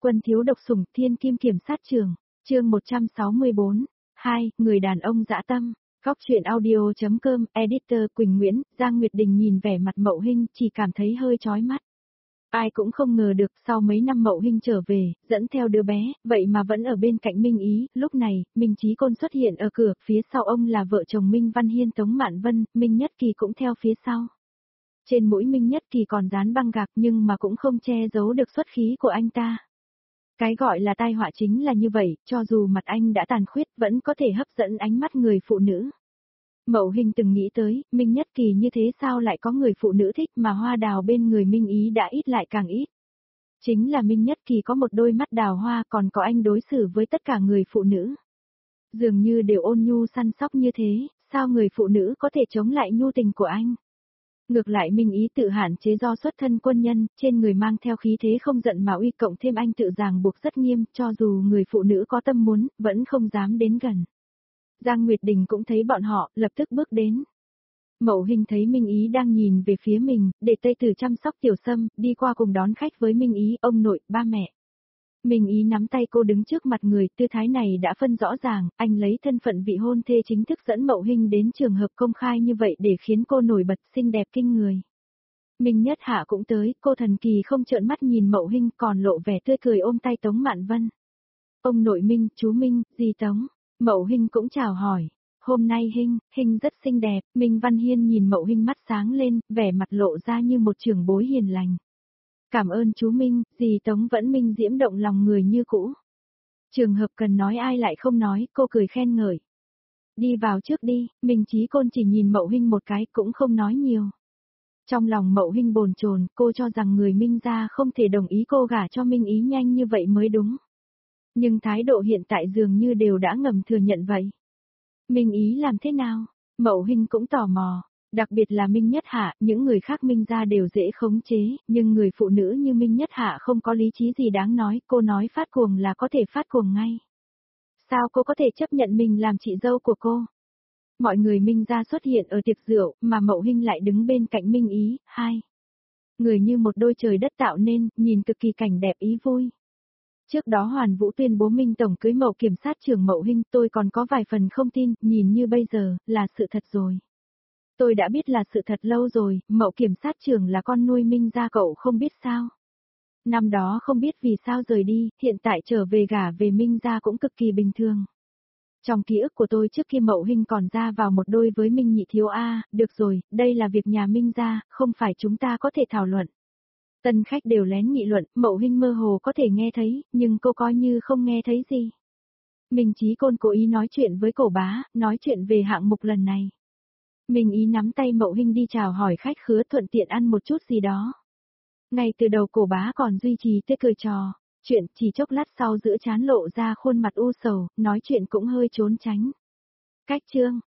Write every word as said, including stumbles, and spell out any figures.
Quân thiếu độc sủng thiên kim kiểm sát trường, chương một trăm sáu mươi bốn, hai, người đàn ông dã tâm, góc truyện audio.com, editor Quỳnh Nguyễn, Giang Nguyệt Đình nhìn vẻ mặt Mậu Hinh chỉ cảm thấy hơi chói mắt. Ai cũng không ngờ được sau mấy năm Mậu Hinh trở về, dẫn theo đứa bé, vậy mà vẫn ở bên cạnh Minh Ý, lúc này, Minh Chí Côn xuất hiện ở cửa, phía sau ông là vợ chồng Minh Văn Hiên Tống Mạn Vân, Minh Nhất Kỳ cũng theo phía sau. Trên mũi Minh Nhất Kỳ còn dán băng gạc nhưng mà cũng không che giấu được xuất khí của anh ta. Cái gọi là tai họa chính là như vậy, cho dù mặt anh đã tàn khuyết vẫn có thể hấp dẫn ánh mắt người phụ nữ. Mậu Hinh từng nghĩ tới, Minh Nhất Kỳ như thế sao lại có người phụ nữ thích mà hoa đào bên người Minh Ý đã ít lại càng ít. Chính là Minh Nhất Kỳ có một đôi mắt đào hoa còn có anh đối xử với tất cả người phụ nữ. Dường như đều ôn nhu săn sóc như thế, sao người phụ nữ có thể chống lại nhu tình của anh. Ngược lại Minh Ý tự hạn chế do xuất thân quân nhân, trên người mang theo khí thế không giận mà uy cộng thêm anh tự ràng buộc rất nghiêm, cho dù người phụ nữ có tâm muốn, vẫn không dám đến gần. Giang Nguyệt Đình cũng thấy bọn họ, lập tức bước đến. Mậu Hinh thấy Minh Ý đang nhìn về phía mình, để Tây Tử chăm sóc Tiểu Sâm, đi qua cùng đón khách với Minh Ý, ông nội, ba mẹ. Minh Ý nắm tay cô đứng trước mặt người, tư thái này đã phân rõ ràng, anh lấy thân phận vị hôn thê chính thức dẫn Mậu Hinh đến trường hợp công khai như vậy để khiến cô nổi bật xinh đẹp kinh người. Minh Nhất Hạ cũng tới, cô thần kỳ không trợn mắt nhìn Mậu Hinh còn lộ vẻ tươi cười ôm tay Tống Mạn Vân. Ông nội Minh, chú Minh, dì Tống, Mậu Hinh cũng chào hỏi. Hôm nay Hinh, Hinh rất xinh đẹp, Minh Văn Hiên nhìn Mậu Hinh mắt sáng lên, vẻ mặt lộ ra như một trưởng bối hiền lành. Cảm ơn chú Minh, dì Tống vẫn minh diễm động lòng người như cũ. Trường hợp cần nói ai lại không nói, cô cười khen ngợi. Đi vào trước đi, Minh Chí Côn chỉ nhìn Mậu Hinh một cái cũng không nói nhiều. Trong lòng Mậu Hinh bồn chồn, cô cho rằng người Minh gia không thể đồng ý cô gả cho Minh Ý nhanh như vậy mới đúng. Nhưng thái độ hiện tại dường như đều đã ngầm thừa nhận vậy. Minh Ý làm thế nào? Mậu Hinh cũng tò mò. Đặc biệt là Minh Nhất Hạ, những người khác Minh gia đều dễ khống chế, nhưng người phụ nữ như Minh Nhất Hạ không có lý trí gì đáng nói, cô nói phát cuồng là có thể phát cuồng ngay. Sao cô có thể chấp nhận mình làm chị dâu của cô? Mọi người Minh gia xuất hiện ở tiệc rượu, mà Mậu Hinh lại đứng bên cạnh Minh Ý, hai. Người như một đôi trời đất tạo nên, nhìn cực kỳ cảnh đẹp ý vui. Trước đó Hoàn Vũ tuyên bố Minh Tổng cưới Mậu kiểm sát trưởng Mậu Hinh, tôi còn có vài phần không tin, nhìn như bây giờ, là sự thật rồi. Tôi đã biết là sự thật lâu rồi, Mậu kiểm sát trưởng là con nuôi Minh gia cậu không biết sao. Năm đó không biết vì sao rời đi, hiện tại trở về gả về Minh gia cũng cực kỳ bình thường. Trong ký ức của tôi trước kia Mậu Hinh còn ra vào một đôi với Minh Nhị Thiếu A, được rồi, đây là việc nhà Minh gia, không phải chúng ta có thể thảo luận. Tân khách đều lén nghị luận, Mậu Hinh mơ hồ có thể nghe thấy, nhưng cô coi như không nghe thấy gì. Minh Chí Côn cố ý nói chuyện với Cổ Bá, nói chuyện về hạng mục lần này. Minh Ý nắm tay Mậu Hinh đi chào hỏi khách khứa thuận tiện ăn một chút gì đó. Ngay từ đầu Cổ Bá còn duy trì tươi cười trò, chuyện chỉ chốc lát sau giữa trán lộ ra khuôn mặt u sầu, nói chuyện cũng hơi trốn tránh. Cách chương,